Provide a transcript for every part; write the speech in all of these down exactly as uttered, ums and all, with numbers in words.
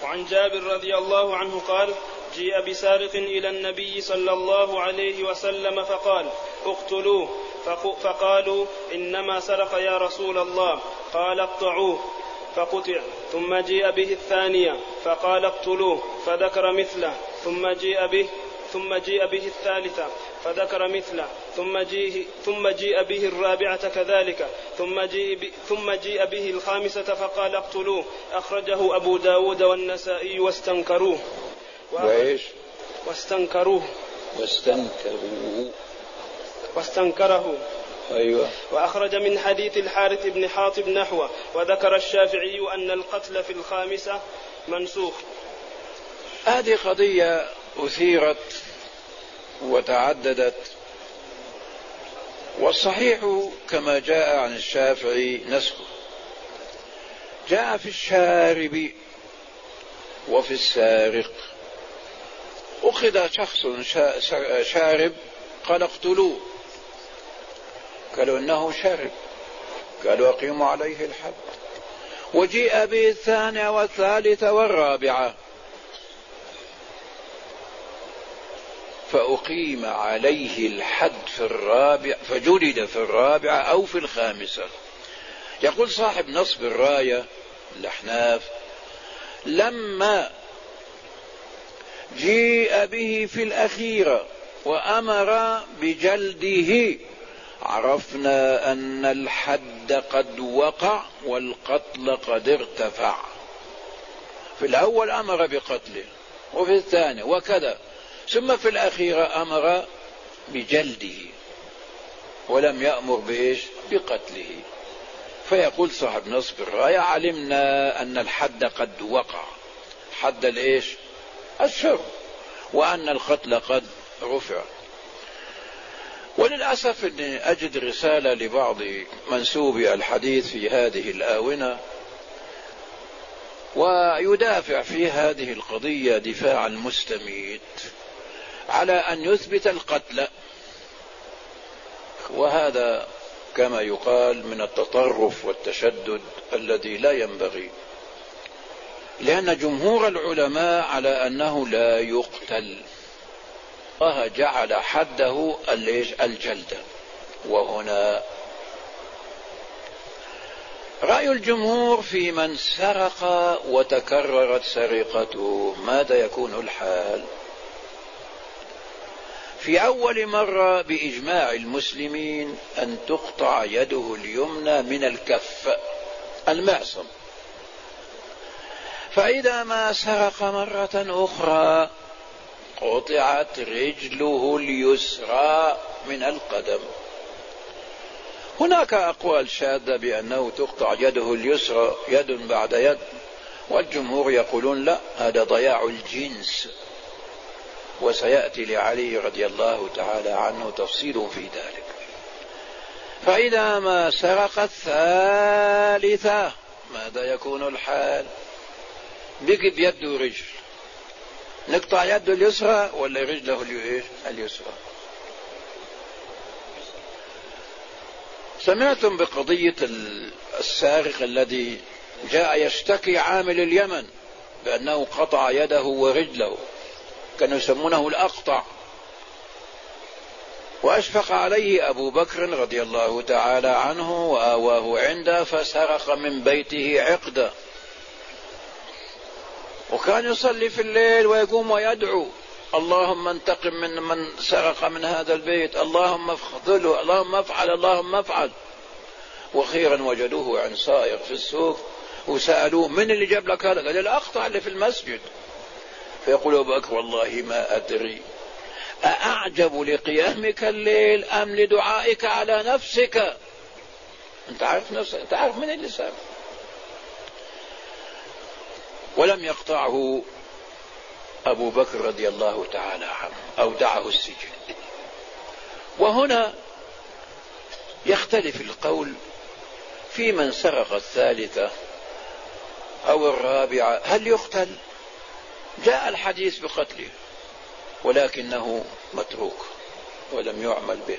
وعن جابر رضي الله عنه قال جيء بسارق إلى النبي صلى الله عليه وسلم فقال اقتلوه، فقالوا إنما سرق يا رسول الله، قال اقطعوه فقطع. ثم جيء به الثانية فقال اقتلوه فذكر مثله. ثم جيء به ثم جيء به الثالثة فذكر مثله. ثم جيء, ثم جيء به الرابعة كذلك. ثم جيء, ثم جيء به الخامسة فقال اقتلوه. أخرجه أبو داود والنسائي واستنكروه. وإيش؟ واستنكروه واستنكروه واستنكره. أيوة. وأخرج من حديث الحارث بن حاطب نحوه. وذكر الشافعي أن القتل في الخامسة منسوخ. هذه قضية أثيرت وتعددت، والصحيح كما جاء عن الشافعي نسخه. جاء في الشارب وفي السارق. أخذ شخص شارب قال اقتلوه، قالوا إنه شارب، قالوا أقيموا عليه الحد. وجيء به الثانية والثالثة والرابعة فأقيم عليه الحد في الرابع، فجلد في الرابعة أو في الخامسة. يقول صاحب نصب الراية الأحناف لما جيء به في الأخيرة وأمر بجلده عرفنا أن الحد قد وقع والقتل قد ارتفع. في الأول أمر بقتله وفي الثاني وكذا، ثم في الأخيرة أمر بجلده ولم يأمر بإيش؟ بقتله. فيقول صاحب نصب الراية علمنا أن الحد قد وقع، حد الإيش؟ الشر، وأن القتل قد رفع. وللأسف أني أجد رسالة لبعض منسوبي الحديث في هذه الآونة ويدافع في هذه القضية دفاع المستميت على أن يثبت القتل، وهذا كما يقال من التطرف والتشدد الذي لا ينبغي، لأن جمهور العلماء على أنه لا يقتل. الله جعل حده الجلد. وهنا رأي الجمهور في من سرق وتكررت سرقته ماذا يكون الحال؟ في أول مرة بإجماع المسلمين أن تقطع يده اليمنى من الكف المعصم، فإذا ما سرق مرة أخرى قطعت رجله اليسرى من القدم. هناك أقوال شاذة بأنه تقطع يده اليسرى يد بعد يد، والجمهور يقولون لا، هذا ضياع الجنس، وسيأتي لعلي رضي الله تعالى عنه تفصيل في ذلك. فإذا ما سرق الثالثة ماذا يكون الحال؟ بقي بيده رجل، نقطع يده اليسرى ولا رجله اليسرى؟ سمعتم بقضية السارق الذي جاء يشتكي عامل اليمن بأنه قطع يده ورجله، كانوا يسمونه الأقطع، وأشفق عليه أبو بكر رضي الله تعالى عنه وآواه عنده فسرق من بيته عقدة، وكان يصلي في الليل ويقوم ويدعو اللهم انتقم من من سرق من هذا البيت، اللهم افضله، اللهم افعل، اللهم افعل. وخيرا وجدوه عن سائق في السوق وسألوه من اللي جاب لك هذا؟ قال الأقطع اللي في المسجد. فيقول أبو بكر والله ما أدري أأعجب لقيامك الليل أم لدعائك على نفسك؟ أنت عارف نفسك، أنت عارف من اللي سرق. ولم يقطعه أبو بكر رضي الله تعالى عنه، أودعه السجن. وهنا يختلف القول في من سرق الثالثة أو الرابعة هل يقتل؟ جاء الحديث بقتله ولكنه متروك ولم يعمل به.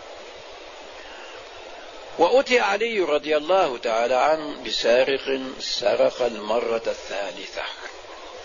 وأتي علي رضي الله تعالى عنه بسارق سرق المرة الثالثة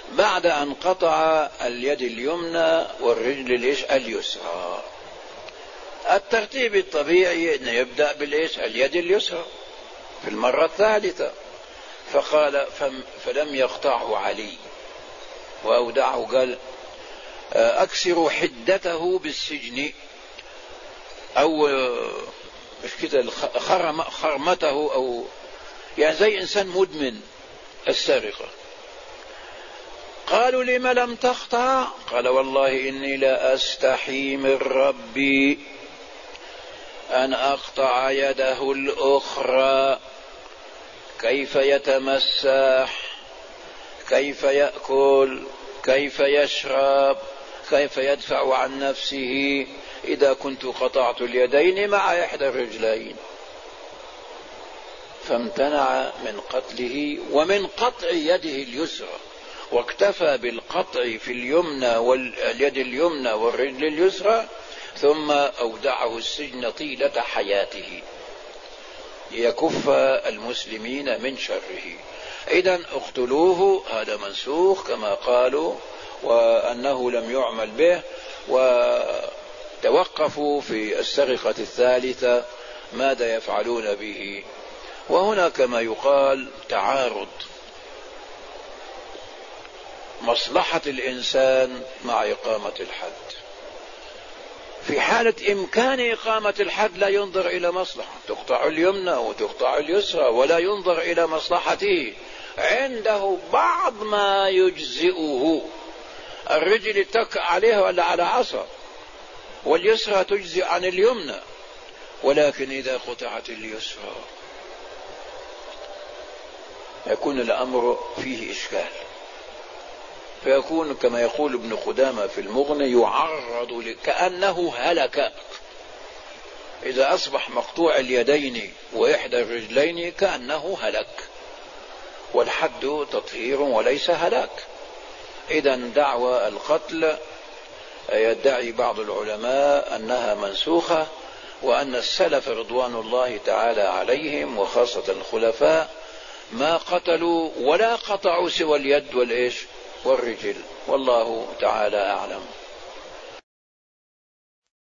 بعد أن قطع اليد اليمنى والرجل الإيش اليسرى. الترتيب الطبيعي أن يبدأ بالإيش اليد اليسرى في المرة الثالثة، فقال فلم يقطعه علي وأودعه، قال أكسروا حدته بالسجن، أو مش كده خرم خرمته، أو يعني زي إنسان مدمن السرقة. قالوا لم لم تقطع؟ قال والله إني لا أستحي من ربي أن أقطع يده الأخرى، كيف يتمسح، كيف يأكل، كيف يشرب، كيف يدفع عن نفسه إذا كنت قطعت اليدين مع إحدى الرجلين. فامتنع من قتله ومن قطع يده اليسرى، واكتفى بالقطع في اليمنى واليد اليمنى والرجل اليسرى، ثم أودعه السجن طيلة حياته ليكف المسلمين من شره. إذن اقتلوه، هذا منسوخ كما قالوا، وأنه لم يعمل به، وتوقفوا في السرقة الثالثة ماذا يفعلون به. وهنا كما يقال تعارض مصلحة الإنسان مع إقامة الحد. في حالة إمكان إقامة الحد لا ينظر إلى مصلحة، تقطع اليمنى وتقطع اليسرى ولا ينظر إلى مصلحته، عنده بعض ما يجزئه، الرجل تك عليها ولا على عصا، واليسرى تجزئ عن اليمنى. ولكن إذا قطعت اليسرى يكون الأمر فيه إشكال، فيكون كما يقول ابن قدامة في المغني يعرض كأنه هلك. إذا أصبح مقطوع اليدين وإحدى الرجلين كأنه هلك، والحد تطهير وليس هلاك. إذن دعوى القتل يدعي بعض العلماء أنها منسوخة، وأن السلف رضوان الله تعالى عليهم وخاصة الخلفاء ما قتلوا ولا قطعوا سوى اليد والإيش والرجل، والله تعالى أعلم.